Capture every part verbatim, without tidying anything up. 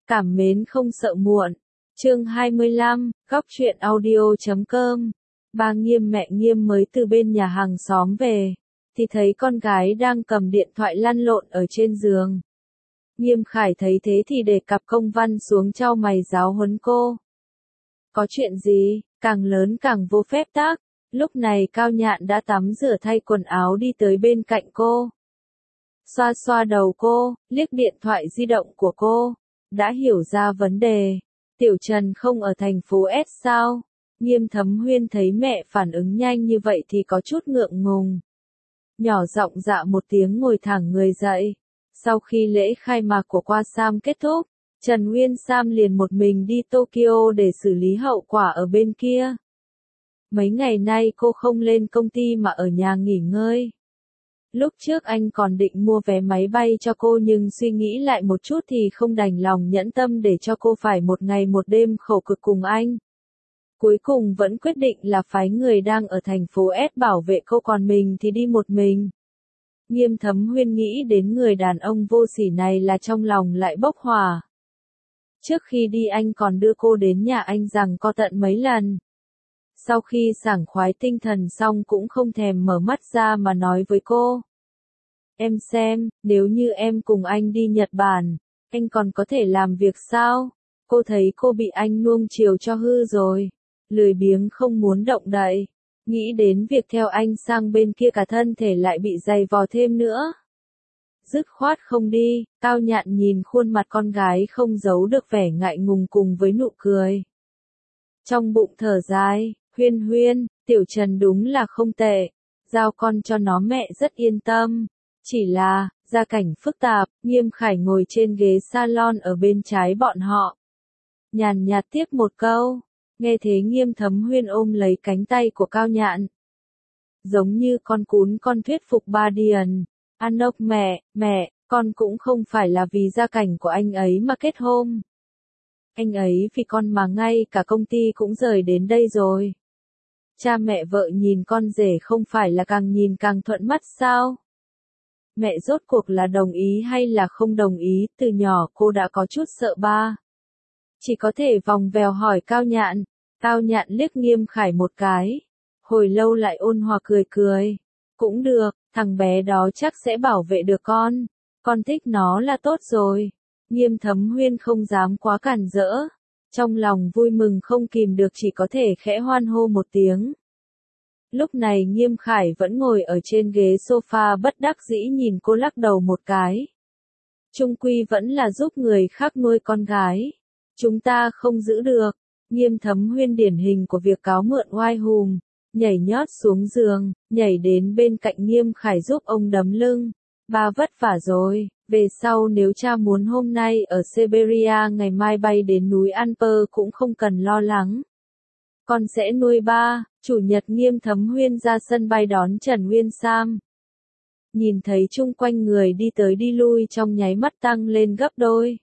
Cảm mến không sợ muộn. Chương hai mươi lăm, góc truyện audio chấm com. Ba Nghiêm mẹ Nghiêm mới từ bên nhà hàng xóm về, thì thấy con gái đang cầm điện thoại lăn lộn ở trên giường. Nghiêm Khải thấy thế thì để cặp công văn xuống chau mày giáo huấn cô. Có chuyện gì, càng lớn càng vô phép tắc. Lúc này Cao Nhạn đã tắm rửa thay quần áo đi tới bên cạnh cô. Xoa xoa đầu cô, liếc điện thoại di động của cô. Đã hiểu ra vấn đề. Tiểu Trần không ở thành phố S sao? Nghiêm Thấm Huyên thấy mẹ phản ứng nhanh như vậy thì có chút ngượng ngùng. Nhỏ giọng dạ một tiếng ngồi thẳng người dậy. Sau khi lễ khai mạc của Qua Sam kết thúc, Trần Nguyên Sam liền một mình đi Tokyo để xử lý hậu quả ở bên kia. Mấy ngày nay cô không lên công ty mà ở nhà nghỉ ngơi. Lúc trước anh còn định mua vé máy bay cho cô nhưng suy nghĩ lại một chút thì không đành lòng nhẫn tâm để cho cô phải một ngày một đêm khổ cực cùng anh. Cuối cùng vẫn quyết định là phái người đang ở thành phố S bảo vệ cô, còn mình thì đi một mình. Nghiêm Thấm Huyên nghĩ đến người đàn ông vô sỉ này là trong lòng lại bốc hỏa. Trước khi đi anh còn đưa cô đến nhà anh rằng co tận mấy lần. Sau khi sảng khoái tinh thần xong cũng không thèm mở mắt ra mà nói với cô. Em xem, nếu như em cùng anh đi Nhật Bản, anh còn có thể làm việc sao? Cô thấy cô bị anh nuông chiều cho hư rồi. Lười biếng không muốn động đậy. Nghĩ đến việc theo anh sang bên kia cả thân thể lại bị dày vò thêm nữa. Dứt khoát không đi. Cao Nhạn nhìn khuôn mặt con gái không giấu được vẻ ngại ngùng cùng với nụ cười. Trong bụng thở dài, Huyên Huyên, Tiểu Trần đúng là không tệ. Giao con cho nó mẹ rất yên tâm. Chỉ là, gia cảnh phức tạp. Nghiêm Khải ngồi trên ghế salon ở bên trái bọn họ. Nhàn nhạt tiếp một câu. Nghe thế Nghiêm Thấm Huyên ôm lấy cánh tay của Cao Nhạn. Giống như con cún con thuyết phục ba Điền. Ăn ốc mẹ, mẹ, con cũng không phải là vì gia cảnh của anh ấy mà kết hôn. Anh ấy vì con mà ngay cả công ty cũng rời đến đây rồi. Cha mẹ vợ nhìn con rể không phải là càng nhìn càng thuận mắt sao? Mẹ rốt cuộc là đồng ý hay là không đồng ý, từ nhỏ cô đã có chút sợ ba. Chỉ có thể vòng vèo hỏi Cao Nhạn. Cao Nhạn liếc Nghiêm Khải một cái. Hồi lâu lại ôn hòa cười cười. Cũng được, thằng bé đó chắc sẽ bảo vệ được con. Con thích nó là tốt rồi. Nghiêm Thấm Huyên không dám quá cản rỡ. Trong lòng vui mừng không kìm được chỉ có thể khẽ hoan hô một tiếng. Lúc này Nghiêm Khải vẫn ngồi ở trên ghế sofa bất đắc dĩ nhìn cô lắc đầu một cái. Chung quy vẫn là giúp người khác nuôi con gái. Chúng ta không giữ được. Nghiêm Thấm Huyên điển hình của việc cáo mượn oai hùm. Nhảy nhót xuống giường, nhảy đến bên cạnh Nghiêm Khải giúp ông đấm lưng. Ba vất vả rồi, về sau nếu cha muốn hôm nay ở Siberia ngày mai bay đến núi Alper cũng không cần lo lắng. Con sẽ nuôi ba. Chủ nhật Nghiêm Thấm Huyên ra sân bay đón Trần Nguyên Sam. Nhìn thấy chung quanh người đi tới đi lui trong nháy mắt tăng lên gấp đôi.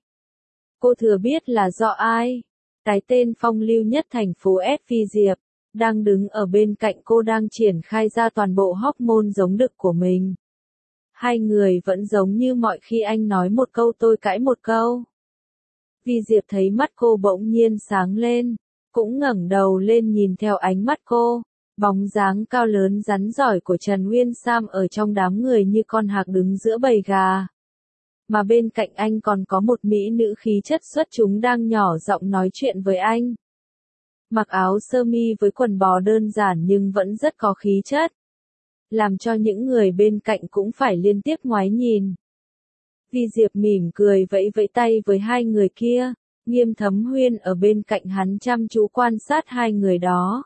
Cô thừa biết là do ai. Cái tên phong lưu nhất thành phố S Phi Diệp, đang đứng ở bên cạnh cô đang triển khai ra toàn bộ hormone giống đực của mình. Hai người vẫn giống như mọi khi anh nói một câu tôi cãi một câu. Phi Diệp thấy mắt cô bỗng nhiên sáng lên, cũng ngẩng đầu lên nhìn theo ánh mắt cô. Bóng dáng cao lớn rắn giỏi của Trần Nguyên Sam ở trong đám người như con hạc đứng giữa bầy gà. Mà bên cạnh anh còn có một mỹ nữ khí chất xuất chúng đang nhỏ giọng nói chuyện với anh. Mặc áo sơ mi với quần bò đơn giản nhưng vẫn rất có khí chất. Làm cho những người bên cạnh cũng phải liên tiếp ngoái nhìn. Vi Diệp mỉm cười vẫy vẫy tay với hai người kia. Nghiêm Thấm Huyên ở bên cạnh hắn chăm chú quan sát hai người đó.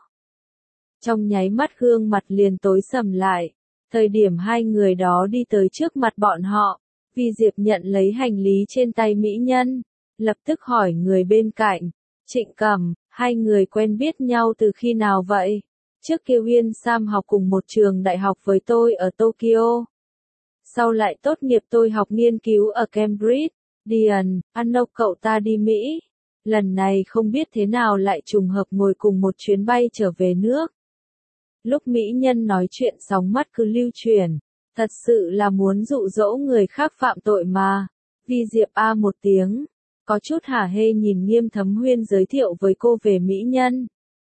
Trong nháy mắt gương mặt liền tối sầm lại. Thời điểm hai người đó đi tới trước mặt bọn họ. Vi Diệp nhận lấy hành lý trên tay mỹ nhân, lập tức hỏi người bên cạnh, Trịnh Cẩm, hai người quen biết nhau từ khi nào vậy? Trước kia Huyên Sam học cùng một trường đại học với tôi ở Tokyo. Sau lại tốt nghiệp tôi học nghiên cứu ở Cambridge. Điền, ăn đâu cậu ta đi Mỹ. Lần này không biết thế nào lại trùng hợp ngồi cùng một chuyến bay trở về nước. Lúc mỹ nhân nói chuyện sóng mắt cứ lưu truyền. Thật sự là muốn dụ dỗ người khác phạm tội mà. Vi Diệp a một tiếng. có chút hả hê nhìn Nghiêm Thấm Huyên giới thiệu với cô về mỹ nhân.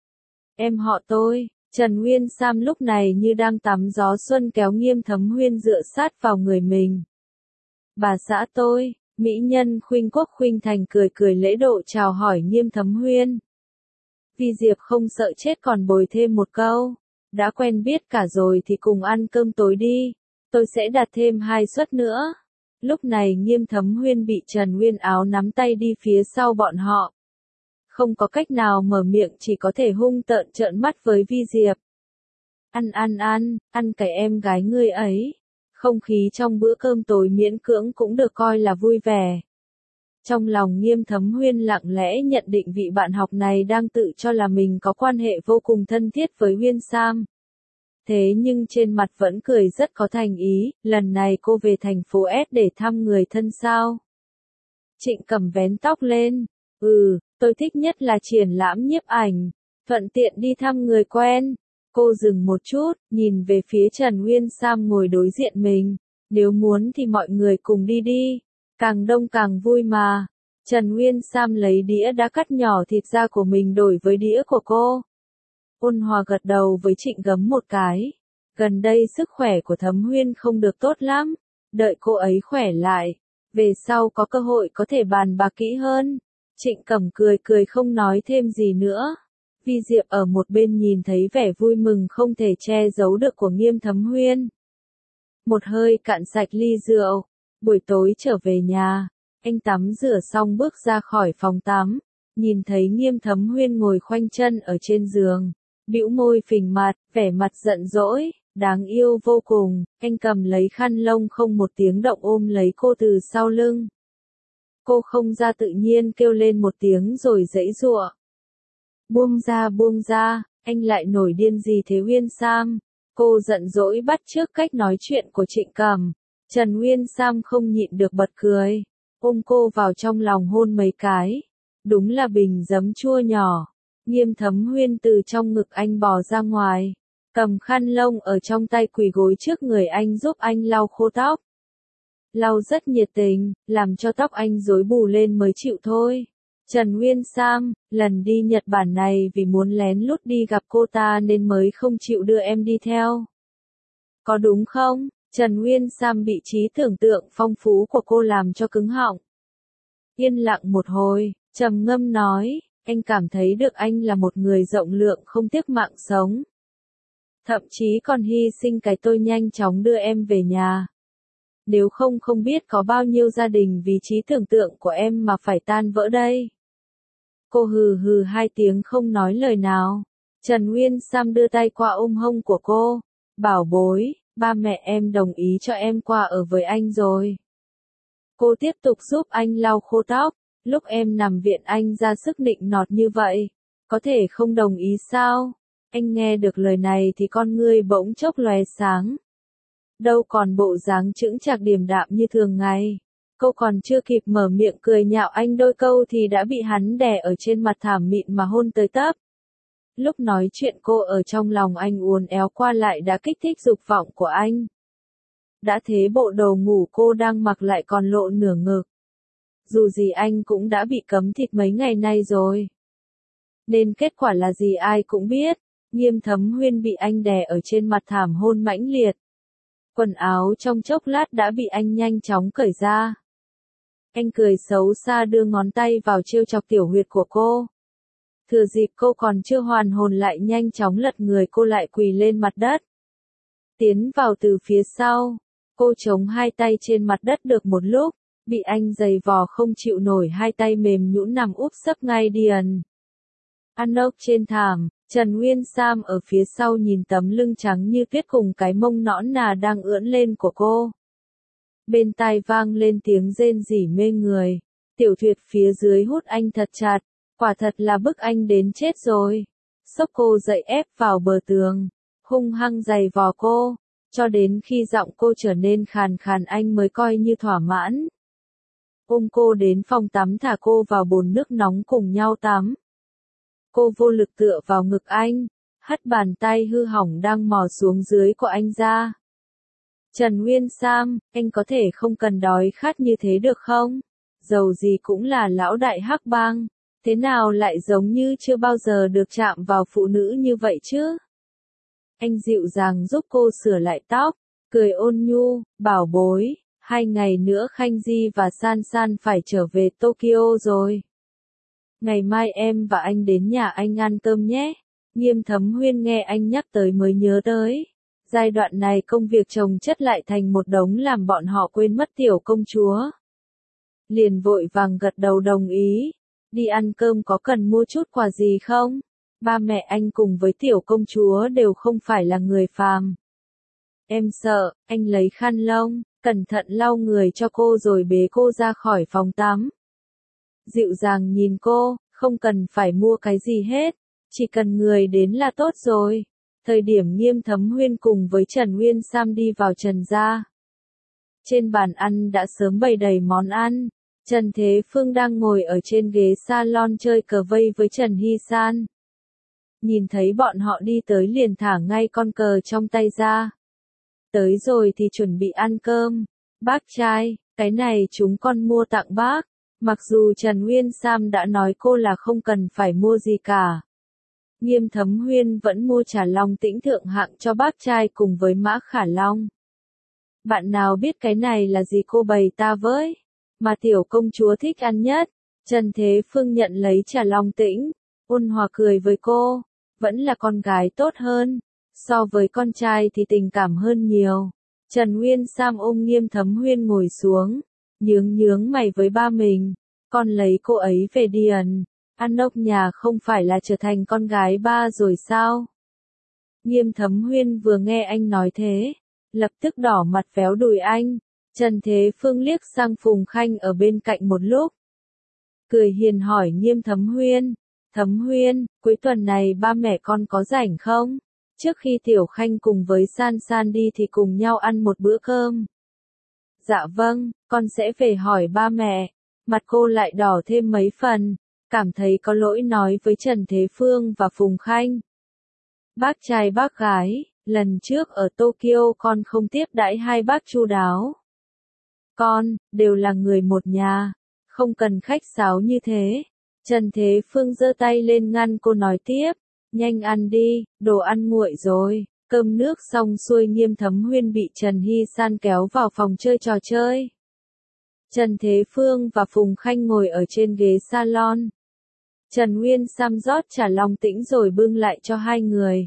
Em họ tôi. Trần Nguyên Sam lúc này như đang tắm gió xuân kéo Nghiêm Thấm Huyên dựa sát vào người mình. Bà xã tôi, mỹ nhân Khuynh Quốc Khuynh Thành cười cười lễ độ chào hỏi Nghiêm Thấm Huyên. Vi Diệp không sợ chết còn bồi thêm một câu. Đã quen biết cả rồi thì cùng ăn cơm tối đi. Tôi sẽ đặt thêm hai suất nữa. Lúc này Nghiêm Thấm Huyên bị Trần Nguyên áo nắm tay đi phía sau bọn họ. Không có cách nào mở miệng chỉ có thể hung tợn trợn mắt với Vi Diệp. Ăn ăn ăn, ăn cái em gái ngươi ấy. Không khí trong bữa cơm tối miễn cưỡng cũng được coi là vui vẻ. Trong lòng Nghiêm Thấm Huyên lặng lẽ nhận định vị bạn học này đang tự cho là mình có quan hệ vô cùng thân thiết với Huyên Sam. Thế nhưng trên mặt vẫn cười rất có thành ý, lần này cô về thành phố S để thăm người thân sao? Trịnh Cầm vén tóc lên. Ừ, tôi thích nhất là triển lãm nhiếp ảnh, thuận tiện đi thăm người quen. Cô dừng một chút, nhìn về phía Trần Nguyên Sam ngồi đối diện mình. Nếu muốn thì mọi người cùng đi đi. Càng đông càng vui mà. Trần Nguyên Sam lấy đĩa đã cắt nhỏ thịt da của mình đổi với đĩa của cô. Ôn hòa gật đầu với Trịnh Gấm một cái. Gần đây sức khỏe của Thấm Huyên không được tốt lắm. Đợi cô ấy khỏe lại. Về sau có cơ hội có thể bàn bạc kỹ hơn. Trịnh Cẩm cười cười không nói thêm gì nữa. Vi Diệp ở một bên nhìn thấy vẻ vui mừng không thể che giấu được của Nghiêm Thấm Huyên. Một hơi cạn sạch ly rượu. Buổi tối trở về nhà, anh tắm rửa xong bước ra khỏi phòng tắm, nhìn thấy Nghiêm Thấm Huyên ngồi khoanh chân ở trên giường, bĩu môi phình mặt, vẻ mặt giận dỗi, đáng yêu vô cùng. Anh cầm lấy khăn lông không một tiếng động ôm lấy cô từ sau lưng. Cô không ra tự nhiên kêu lên một tiếng rồi giãy giụa. Buông ra buông ra, anh lại nổi điên gì thế Huyên Sam? Cô giận dỗi bắt chước cách nói chuyện của Trịnh Cẩm. Trần Nguyên Sam không nhịn được bật cười, ôm cô vào trong lòng hôn mấy cái. Đúng là bình giấm chua nhỏ. Nghiêm Thấm Huyên từ trong ngực anh bò ra ngoài, cầm khăn lông ở trong tay quỳ gối trước người anh giúp anh lau khô tóc. Lau rất nhiệt tình, làm cho tóc anh rối bù lên mới chịu thôi. Trần Nguyên Sam, lần đi Nhật Bản này vì muốn lén lút đi gặp cô ta nên mới không chịu đưa em đi theo. Có đúng không? Trần Nguyên Sam bị trí tưởng tượng phong phú của cô làm cho cứng họng. Yên lặng một hồi, trầm ngâm nói, anh cảm thấy được anh là một người rộng lượng không tiếc mạng sống. Thậm chí còn hy sinh cái tôi nhanh chóng đưa em về nhà. Nếu không không biết có bao nhiêu gia đình vì trí tưởng tượng của em mà phải tan vỡ đây. Cô hừ hừ hai tiếng không nói lời nào. Trần Nguyên Sam đưa tay qua ôm hông của cô. Bảo bối, ba mẹ em đồng ý cho em qua ở với anh rồi. Cô tiếp tục giúp anh lau khô tóc. Lúc em nằm viện anh ra sức nịnh nọt như vậy. Có thể không đồng ý sao? Anh nghe được lời này thì con ngươi bỗng chốc lóe sáng. Đâu còn bộ dáng chững chạc điềm đạm như thường ngày. Cô còn chưa kịp mở miệng cười nhạo anh đôi câu thì đã bị hắn đè ở trên mặt thảm mịn mà hôn tới tấp. Lúc nói chuyện cô ở trong lòng anh uốn éo qua lại đã kích thích dục vọng của anh. Đã thế bộ đồ ngủ cô đang mặc lại còn lộ nửa ngực. Dù gì anh cũng đã bị cấm thịt mấy ngày nay rồi. Nên kết quả là gì ai cũng biết. Nghiêm Thấm Huyên bị anh đè ở trên mặt thảm hôn mãnh liệt. Quần áo trong chốc lát đã bị anh nhanh chóng cởi ra. Anh cười xấu xa đưa ngón tay vào trêu chọc tiểu huyệt của cô. Thừa dịp cô còn chưa hoàn hồn lại nhanh chóng lật người cô lại quỳ lên mặt đất. Tiến vào từ phía sau. Cô chống hai tay trên mặt đất được một lúc. Bị anh giày vò không chịu nổi hai tay mềm nhũn nằm úp sấp ngay điền. Ăn ốc trên thảm. Trần Nguyên Sam ở phía sau nhìn tấm lưng trắng như tuyết cùng cái mông nõn nà đang ưỡn lên của cô. Bên tai vang lên tiếng rên rỉ mê người. Tiểu Thuyệt phía dưới hút anh thật chặt. Quả thật là bức anh đến chết rồi. Xốc cô dậy ép vào bờ tường. Hung hăng giày vò cô. Cho đến khi giọng cô trở nên khàn khàn anh mới coi như thỏa mãn. Ôm cô đến phòng tắm thả cô vào bồn nước nóng cùng nhau tắm. Cô vô lực tựa vào ngực anh, hất bàn tay hư hỏng đang mò xuống dưới của anh ra. Trần Nguyên Sam, anh có thể không cần đói khát như thế được không? dầu gì cũng là lão đại hắc bang, thế nào lại giống như chưa bao giờ được chạm vào phụ nữ như vậy chứ? Anh dịu dàng giúp cô sửa lại tóc, cười ôn nhu, bảo bối, hai ngày nữa Khanh Di và San San phải trở về Tokyo rồi. Ngày mai em và anh đến nhà anh ăn cơm nhé. Nghiêm Thấm Huyên nghe anh nhắc tới mới nhớ tới. Giai đoạn này công việc chồng chất lại thành một đống làm bọn họ quên mất tiểu công chúa. Liền vội vàng gật đầu đồng ý. Đi ăn cơm có cần mua chút quà gì không? Ba mẹ anh cùng với tiểu công chúa đều không phải là người phàm. Em sợ, anh lấy khăn lông, cẩn thận lau người cho cô rồi bế cô ra khỏi phòng tắm. Dịu dàng nhìn cô, không cần phải mua cái gì hết, chỉ cần người đến là tốt rồi. Thời điểm Nghiêm Thấm Huyên cùng với Trần Uyên Sam đi vào Trần gia. Trên bàn ăn đã sớm bày đầy món ăn. Trần Thế Phương đang ngồi ở trên ghế salon chơi cờ vây với Trần Hy San. Nhìn thấy bọn họ đi tới liền thả ngay con cờ trong tay ra. Tới rồi thì chuẩn bị ăn cơm. Bác trai, cái này chúng con mua tặng bác. Mặc dù Trần Uyên Sam đã nói cô là không cần phải mua gì cả. Nghiêm Thấm Huyên vẫn mua trà long tĩnh thượng hạng cho bác trai cùng với Mã Khả Long. Bạn nào biết cái này là gì cô bày ta với? Mà tiểu công chúa thích ăn nhất. Trần Thế Phương nhận lấy trà long tĩnh, ôn hòa cười với cô. Vẫn là con gái tốt hơn. So với con trai thì tình cảm hơn nhiều. Trần Uyên Sam ôm Nghiêm Thấm Huyên ngồi xuống. Nhướng nhướng mày với ba mình. Con lấy cô ấy về điền. Ăn ốc nhà không phải là trở thành con gái ba rồi sao? Nghiêm Thấm Huyên vừa nghe anh nói thế, lập tức đỏ mặt véo đùi anh. Trần Thế Phương liếc sang Phùng Khanh ở bên cạnh một lúc. Cười hiền hỏi Nghiêm Thấm Huyên. Thấm Huyên, cuối tuần này ba mẹ con có rảnh không? Trước khi Tiểu Khanh cùng với San San đi thì cùng nhau ăn một bữa cơm. Dạ vâng, con sẽ về hỏi ba mẹ. Mặt cô lại đỏ thêm mấy phần, cảm thấy có lỗi nói với Trần Thế Phương và Phùng Khanh. Bác trai bác gái, lần trước ở Tokyo con không tiếp đãi hai bác chu đáo. Con, đều là người một nhà, không cần khách sáo như thế. Trần Thế Phương giơ tay lên ngăn cô nói tiếp, nhanh ăn đi, đồ ăn nguội rồi. Cơm nước xong xuôi Nghiêm Thấm Huyên bị Trần Hy San kéo vào phòng chơi trò chơi. Trần Thế Phương và Phùng Khanh ngồi ở trên ghế salon. Trần Uyên Sam rót trà long tĩnh rồi bưng lại cho hai người.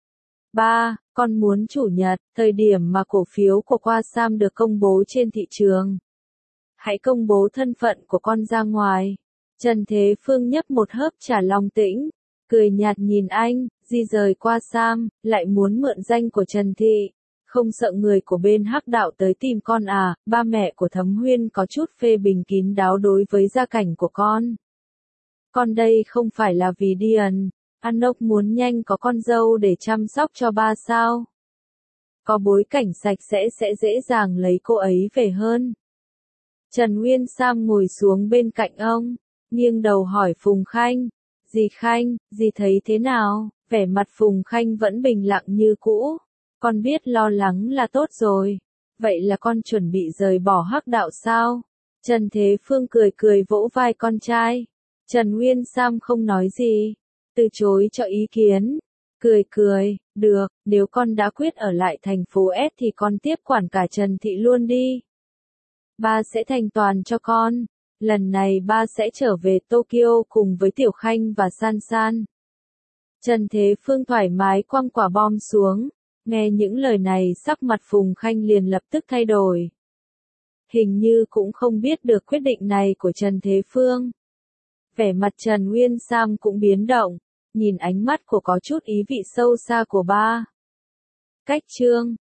Ba, con muốn chủ nhật, thời điểm mà cổ phiếu của Qua Sam được công bố trên thị trường. Hãy công bố thân phận của con ra ngoài. Trần Thế Phương nhấp một hớp trà long tĩnh, cười nhạt nhìn anh, di rời Qua Sam, lại muốn mượn danh của Trần Thị. Không sợ người của bên hắc đạo tới tìm con à? Ba mẹ của Thấm Huyên có chút phê bình kín đáo đối với gia cảnh của con. Con đây không phải là vì điền, ăn ốc muốn nhanh có con dâu để chăm sóc cho ba sao? Có bối cảnh sạch sẽ sẽ dễ dàng lấy cô ấy về hơn. Trần Uyên Sam ngồi xuống bên cạnh ông, nghiêng đầu hỏi Phùng Khanh. Dì Khanh, dì thấy thế nào? Vẻ mặt Phùng Khanh vẫn bình lặng như cũ. Con biết lo lắng là tốt rồi. Vậy là con chuẩn bị rời bỏ hắc đạo sao? Trần Thế Phương cười cười vỗ vai con trai. Trần Uyên Sam không nói gì, từ chối cho ý kiến. Cười cười, được, nếu con đã quyết ở lại thành phố S thì con tiếp quản cả Trần Thị luôn đi. Ba sẽ thành toàn cho con. Lần này ba sẽ trở về Tokyo cùng với Tiểu Khanh và San San. Trần Thế Phương thoải mái quăng quả bom xuống. Nghe những lời này sắc mặt Phùng Khanh liền lập tức thay đổi. Hình như cũng không biết được quyết định này của Trần Thế Phương. Vẻ mặt Trần Uyên Sam cũng biến động, nhìn ánh mắt của có chút ý vị sâu xa của ba. Cách chương